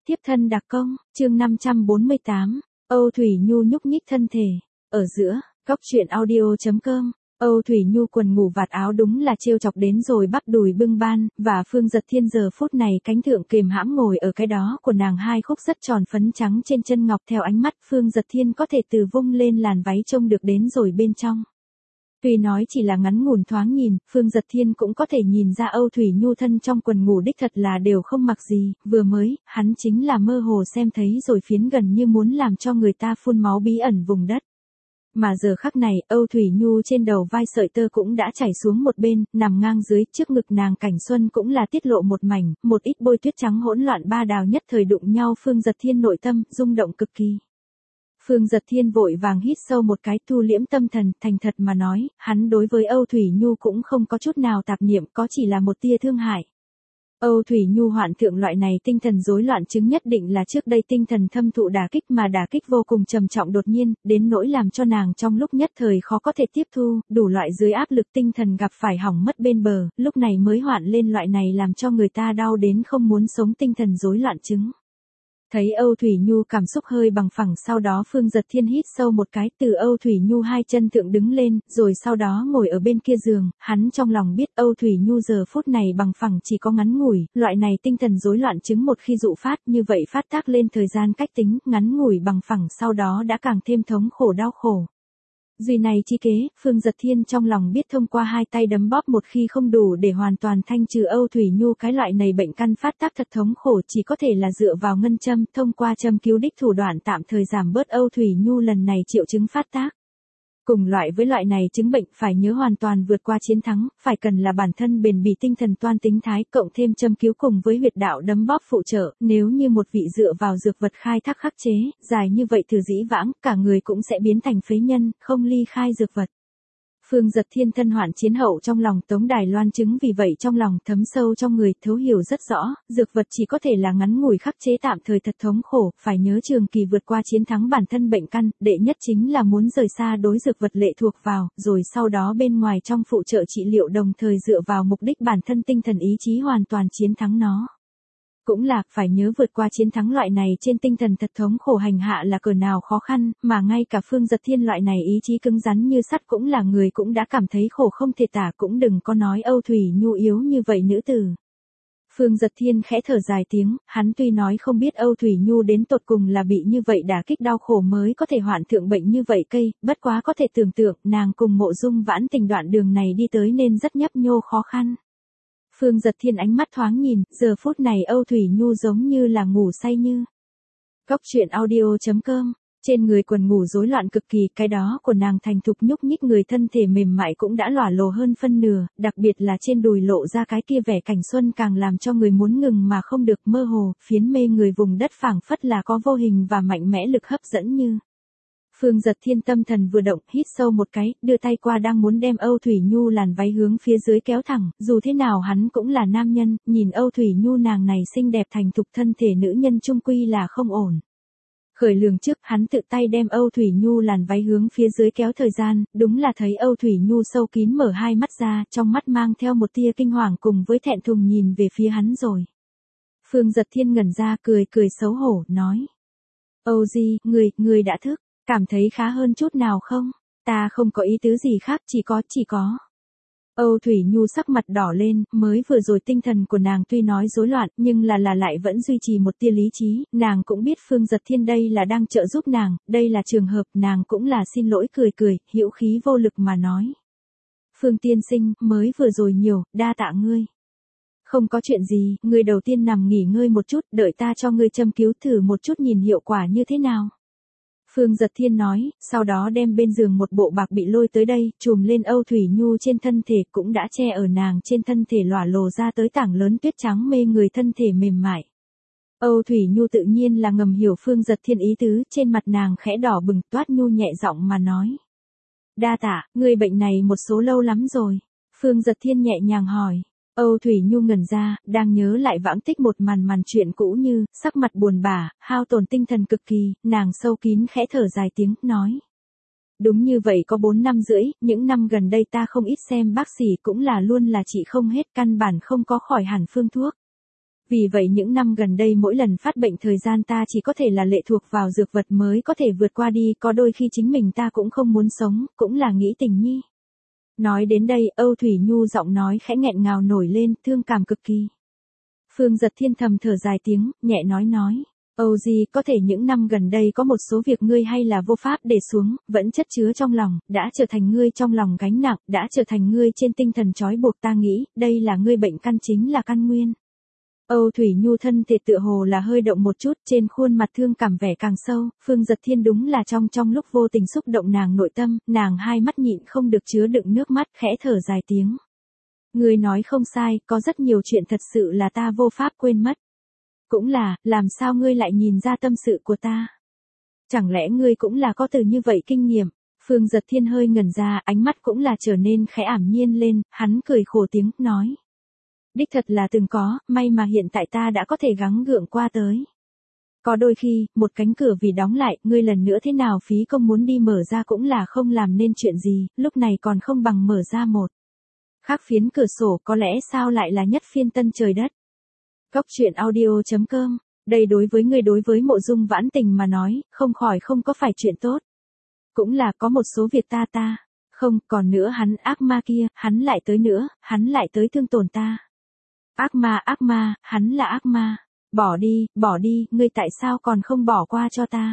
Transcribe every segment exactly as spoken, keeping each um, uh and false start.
Tiếp thân đặc công, chương năm trăm bốn mươi tám, Âu Thủy Nhu nhúc nhích thân thể. Ở giữa, góc truyện audio.com, Âu Thủy Nhu quần ngủ vạt áo đúng là trêu chọc đến rồi bắp đùi bưng ban, và Phương Giật Thiên giờ phút này cánh thượng kềm hãm ngồi ở cái đó của nàng hai khúc rất tròn phấn trắng trên chân ngọc theo ánh mắt Phương Giật Thiên có thể từ vung lên làn váy trông được đến rồi bên trong. Tuy nói chỉ là ngắn ngủn thoáng nhìn, Phương Giật Thiên cũng có thể nhìn ra Âu Thủy Nhu thân trong quần ngủ đích thật là đều không mặc gì, vừa mới, hắn chính là mơ hồ xem thấy rồi phiến gần như muốn làm cho người ta phun máu bí ẩn vùng đất. Mà giờ khắc này, Âu Thủy Nhu trên đầu vai sợi tơ cũng đã chảy xuống một bên, nằm ngang dưới, trước ngực nàng cảnh xuân cũng là tiết lộ một mảnh, một ít bôi tuyết trắng hỗn loạn ba đào nhất thời đụng nhau Phương Giật Thiên nội tâm, rung động cực kỳ. Phương Giật Thiên vội vàng hít sâu một cái thu liễm tâm thần, thành thật mà nói, hắn đối với Âu Thủy Nhu cũng không có chút nào tạp niệm, có chỉ là một tia thương hại. Âu Thủy Nhu hoạn thượng loại này tinh thần rối loạn chứng nhất định là trước đây tinh thần thâm thụ đả kích mà đả kích vô cùng trầm trọng đột nhiên, đến nỗi làm cho nàng trong lúc nhất thời khó có thể tiếp thu, đủ loại dưới áp lực tinh thần gặp phải hỏng mất bên bờ, lúc này mới hoạn lên loại này làm cho người ta đau đến không muốn sống tinh thần rối loạn chứng. Thấy Âu Thủy Nhu cảm xúc hơi bằng phẳng sau đó Phương Giật Thiên hít sâu một cái từ Âu Thủy Nhu hai chân thượng đứng lên, rồi sau đó ngồi ở bên kia giường, hắn trong lòng biết Âu Thủy Nhu giờ phút này bằng phẳng chỉ có ngắn ngủi, loại này tinh thần rối loạn chứng một khi dụ phát như vậy phát tác lên thời gian cách tính, ngắn ngủi bằng phẳng sau đó đã càng thêm thống khổ đau khổ. Duy này chi kế, Phương Giật Thiên trong lòng biết thông qua hai tay đấm bóp một khi không đủ để hoàn toàn thanh trừ Âu Thủy Nhu cái loại này bệnh căn phát tác thật thống khổ chỉ có thể là dựa vào ngân châm, thông qua châm cứu đích thủ đoạn tạm thời giảm bớt Âu Thủy Nhu lần này triệu chứng phát tác. Cùng loại với loại này chứng bệnh phải nhớ hoàn toàn vượt qua chiến thắng, phải cần là bản thân bền bỉ tinh thần toan tính thái cộng thêm châm cứu cùng với huyệt đạo đấm bóp phụ trợ, nếu như một vị dựa vào dược vật khai thác khắc chế, dài như vậy từ dĩ vãng, cả người cũng sẽ biến thành phế nhân, không ly khai dược vật. Phương Giật Thiên thân hoạn chiến hậu trong lòng Tống Đài Loan chứng vì vậy trong lòng thấm sâu trong người, thấu hiểu rất rõ, dược vật chỉ có thể là ngắn ngủi khắc chế tạm thời thật thống khổ, phải nhớ trường kỳ vượt qua chiến thắng bản thân bệnh căn, đệ nhất chính là muốn rời xa đối dược vật lệ thuộc vào, rồi sau đó bên ngoài trong phụ trợ trị liệu đồng thời dựa vào mục đích bản thân tinh thần ý chí hoàn toàn chiến thắng nó. Cũng là, phải nhớ vượt qua chiến thắng loại này trên tinh thần thật thống khổ hành hạ là cỡ nào khó khăn, mà ngay cả Phương Giật Thiên loại này ý chí cứng rắn như sắt cũng là người cũng đã cảm thấy khổ không thể tả cũng đừng có nói Âu Thủy Nhu yếu như vậy nữ tử. Phương Giật Thiên khẽ thở dài tiếng, hắn tuy nói không biết Âu Thủy Nhu đến tột cùng là bị như vậy đả kích đau khổ mới có thể hoạn thượng bệnh như vậy cây, bất quá có thể tưởng tượng nàng cùng Mộ Dung Vãn Tình đoạn đường này đi tới nên rất nhấp nhô khó khăn. Phương Giật Thiên ánh mắt thoáng nhìn, giờ phút này Âu Thủy Nhu giống như là ngủ say như. Góc truyện audio.com, trên người quần ngủ rối loạn cực kỳ, cái đó của nàng thành thục nhúc nhích người thân thể mềm mại cũng đã lỏa lồ hơn phân nửa, đặc biệt là trên đùi lộ ra cái kia vẻ cảnh xuân càng làm cho người muốn ngừng mà không được mơ hồ, phiến mê người vùng đất phảng phất là có vô hình và mạnh mẽ lực hấp dẫn như. Phương Giật Thiên tâm thần vừa động, hít sâu một cái, đưa tay qua đang muốn đem Âu Thủy Nhu làn váy hướng phía dưới kéo thẳng, dù thế nào hắn cũng là nam nhân, nhìn Âu Thủy Nhu nàng này xinh đẹp thành thục thân thể nữ nhân chung quy là không ổn. Khởi lường trước, hắn tự tay đem Âu Thủy Nhu làn váy hướng phía dưới kéo thời gian, đúng là thấy Âu Thủy Nhu sâu kín mở hai mắt ra, trong mắt mang theo một tia kinh hoàng cùng với thẹn thùng nhìn về phía hắn rồi. Phương Giật Thiên ngẩn ra cười cười xấu hổ, nói. Âu Di, người, người đã thức. Cảm thấy khá hơn chút nào không? Ta không có ý tứ gì khác, chỉ có, chỉ có. Âu Thủy Nhu sắc mặt đỏ lên, mới vừa rồi tinh thần của nàng tuy nói rối loạn, nhưng là là lại vẫn duy trì một tia lý trí, nàng cũng biết Phương Giật Thiên đây là đang trợ giúp nàng, đây là trường hợp, nàng cũng là xin lỗi cười cười, hữu khí vô lực mà nói. Phương tiên sinh, mới vừa rồi nhiều, đa tạ ngươi. Không có chuyện gì, ngươi đầu tiên nằm nghỉ ngơi một chút, đợi ta cho ngươi châm cứu thử một chút nhìn hiệu quả như thế nào. Phương Giật Thiên nói, sau đó đem bên giường một bộ bạc bị lôi tới đây, chùm lên Âu Thủy Nhu trên thân thể cũng đã che ở nàng trên thân thể lỏa lồ ra tới tảng lớn tuyết trắng mê người thân thể mềm mại. Âu Thủy Nhu tự nhiên là ngầm hiểu Phương Giật Thiên ý tứ, trên mặt nàng khẽ đỏ bừng toát nhu nhẹ giọng mà nói. Đa tạ, người bệnh này một số lâu lắm rồi. Phương Giật Thiên nhẹ nhàng hỏi. Âu Thủy Nhu ngẩn ra, đang nhớ lại vãng tích một màn màn chuyện cũ như, sắc mặt buồn bã, hao tổn tinh thần cực kỳ, nàng sâu kín khẽ thở dài tiếng, nói. Đúng như vậy có bốn năm rưỡi, những năm gần đây ta không ít xem bác sĩ cũng là luôn là trị không hết căn bản không có khỏi hẳn phương thuốc. Vì vậy những năm gần đây mỗi lần phát bệnh thời gian ta chỉ có thể là lệ thuộc vào dược vật mới có thể vượt qua đi, có đôi khi chính mình ta cũng không muốn sống, cũng là nghĩ tình nhi. Nói đến đây, Âu Thủy Nhu giọng nói khẽ nghẹn ngào nổi lên, thương cảm cực kỳ. Phương Giật Thiên thầm thở dài tiếng, nhẹ nói nói. Âu Di, có thể những năm gần đây có một số việc ngươi hay là vô pháp để xuống, vẫn chất chứa trong lòng, đã trở thành ngươi trong lòng gánh nặng, đã trở thành ngươi trên tinh thần trói buộc, ta nghĩ, đây là ngươi bệnh căn chính là căn nguyên. Âu Thủy Nhu thân thể tựa hồ là hơi động một chút, trên khuôn mặt thương cảm vẻ càng sâu, Phương Giật Thiên đúng là trong trong lúc vô tình xúc động nàng nội tâm, nàng hai mắt nhịn không được chứa đựng nước mắt, khẽ thở dài tiếng. Ngươi nói không sai, có rất nhiều chuyện thật sự là ta vô pháp quên mất. Cũng là, làm sao ngươi lại nhìn ra tâm sự của ta? Chẳng lẽ ngươi cũng là có từ như vậy kinh nghiệm? Phương Giật Thiên hơi ngẩn ra, ánh mắt cũng là trở nên khẽ ảm nhiên lên, hắn cười khổ tiếng, nói. Đích thật là từng có, may mà hiện tại ta đã có thể gắng gượng qua tới. Có đôi khi, một cánh cửa vì đóng lại, ngươi lần nữa thế nào phí công muốn đi mở ra cũng là không làm nên chuyện gì, lúc này còn không bằng mở ra một. Khác phiến cửa sổ có lẽ sao lại là nhất phiên tân trời đất. Góc truyện audio chấm com, đây đối với người đối với Mộ Dung Vãn Tình mà nói, không khỏi không có phải chuyện tốt. Cũng là có một số việc ta ta, không, còn nữa hắn ác ma kia, hắn lại tới nữa, hắn lại tới thương tổn ta. Ác ma ác ma, hắn là ác ma, bỏ đi, bỏ đi, ngươi tại sao còn không bỏ qua cho ta.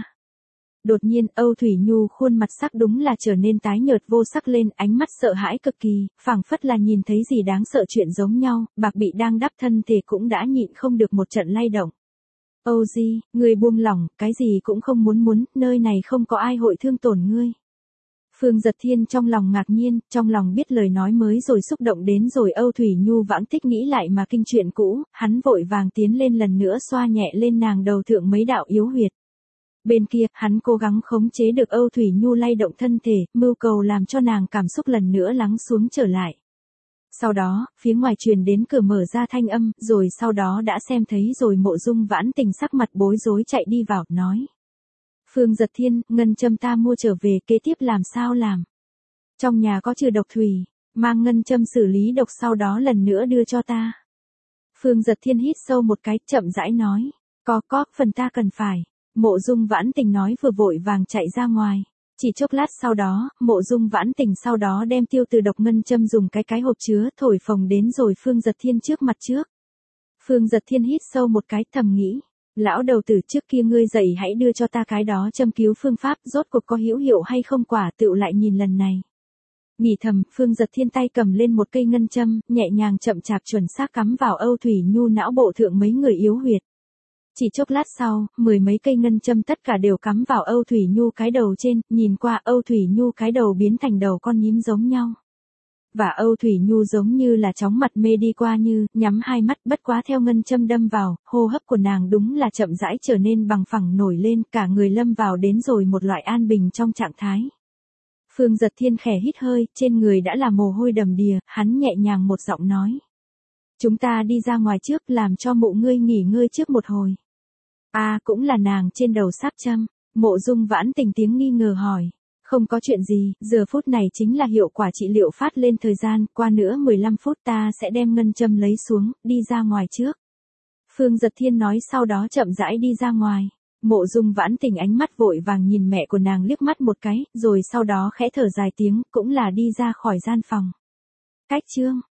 Đột nhiên Âu Thủy Nhu khuôn mặt sắc đúng là trở nên tái nhợt vô sắc lên, ánh mắt sợ hãi cực kỳ, phảng phất là nhìn thấy gì đáng sợ chuyện giống nhau, bạc bị đang đắp thân thể cũng đã nhịn không được một trận lay động. Âu Di, ngươi buông lỏng, cái gì cũng không muốn muốn, nơi này không có ai hội thương tổn ngươi. Phương Giật Thiên trong lòng ngạc nhiên, trong lòng biết lời nói mới rồi xúc động đến rồi Âu Thủy Nhu vãng tích nghĩ lại mà kinh chuyện cũ, hắn vội vàng tiến lên lần nữa xoa nhẹ lên nàng đầu thượng mấy đạo yếu huyệt. Bên kia, hắn cố gắng khống chế được Âu Thủy Nhu lay động thân thể, mưu cầu làm cho nàng cảm xúc lần nữa lắng xuống trở lại. Sau đó, phía ngoài truyền đến cửa mở ra thanh âm, rồi sau đó đã xem thấy rồi Mộ Dung Vãn Tình sắc mặt bối rối chạy đi vào, nói. Phương Giật Thiên, ngân châm ta mua trở về, kế tiếp làm sao làm? Trong nhà có trừ độc thủy, mang ngân châm xử lý độc sau đó lần nữa đưa cho ta. Phương Giật Thiên hít sâu một cái, chậm rãi nói. Có có, phần ta cần phải. Mộ Dung Vãn Tình nói vừa vội vàng chạy ra ngoài. Chỉ chốc lát sau đó, Mộ Dung Vãn Tình sau đó đem tiêu từ độc ngân châm dùng cái cái hộp chứa thổi phồng đến rồi Phương Giật Thiên trước mặt trước. Phương Giật Thiên hít sâu một cái, thầm nghĩ. Lão đầu tử, trước kia ngươi dạy hãy đưa cho ta cái đó châm cứu phương pháp, rốt cuộc có hữu hiệu hay không, quả tựu lại nhìn lần này. Nghĩ thầm, Phương Giật Thiên tay cầm lên một cây ngân châm, nhẹ nhàng chậm chạp chuẩn xác cắm vào Âu Thủy Nhu não bộ thượng mấy người yếu huyệt. Chỉ chốc lát sau, mười mấy cây ngân châm tất cả đều cắm vào Âu Thủy Nhu cái đầu trên, nhìn qua Âu Thủy Nhu cái đầu biến thành đầu con nhím giống nhau. Và Âu Thủy Nhu giống như là chóng mặt mê đi qua như, nhắm hai mắt, bất quá theo ngân châm đâm vào, hô hấp của nàng đúng là chậm rãi trở nên bằng phẳng nổi lên, cả người lâm vào đến rồi một loại an bình trong trạng thái. Phương Giật Thiên khẽ hít hơi, trên người đã là mồ hôi đầm đìa, hắn nhẹ nhàng một giọng nói. Chúng ta đi ra ngoài trước, làm cho mụ ngươi nghỉ ngơi trước một hồi. À, cũng là nàng trên đầu sáp châm. Mộ Dung Vãn Tình tiếng nghi ngờ hỏi. Không có chuyện gì, giờ phút này chính là hiệu quả trị liệu phát lên thời gian, qua nữa mười lăm phút ta sẽ đem ngân châm lấy xuống, đi ra ngoài trước. Phương Giật Thiên nói sau đó chậm rãi đi ra ngoài. Mộ Dung Vãn Tình ánh mắt vội vàng nhìn mẹ của nàng liếc mắt một cái, rồi sau đó khẽ thở dài tiếng, cũng là đi ra khỏi gian phòng. Cách chương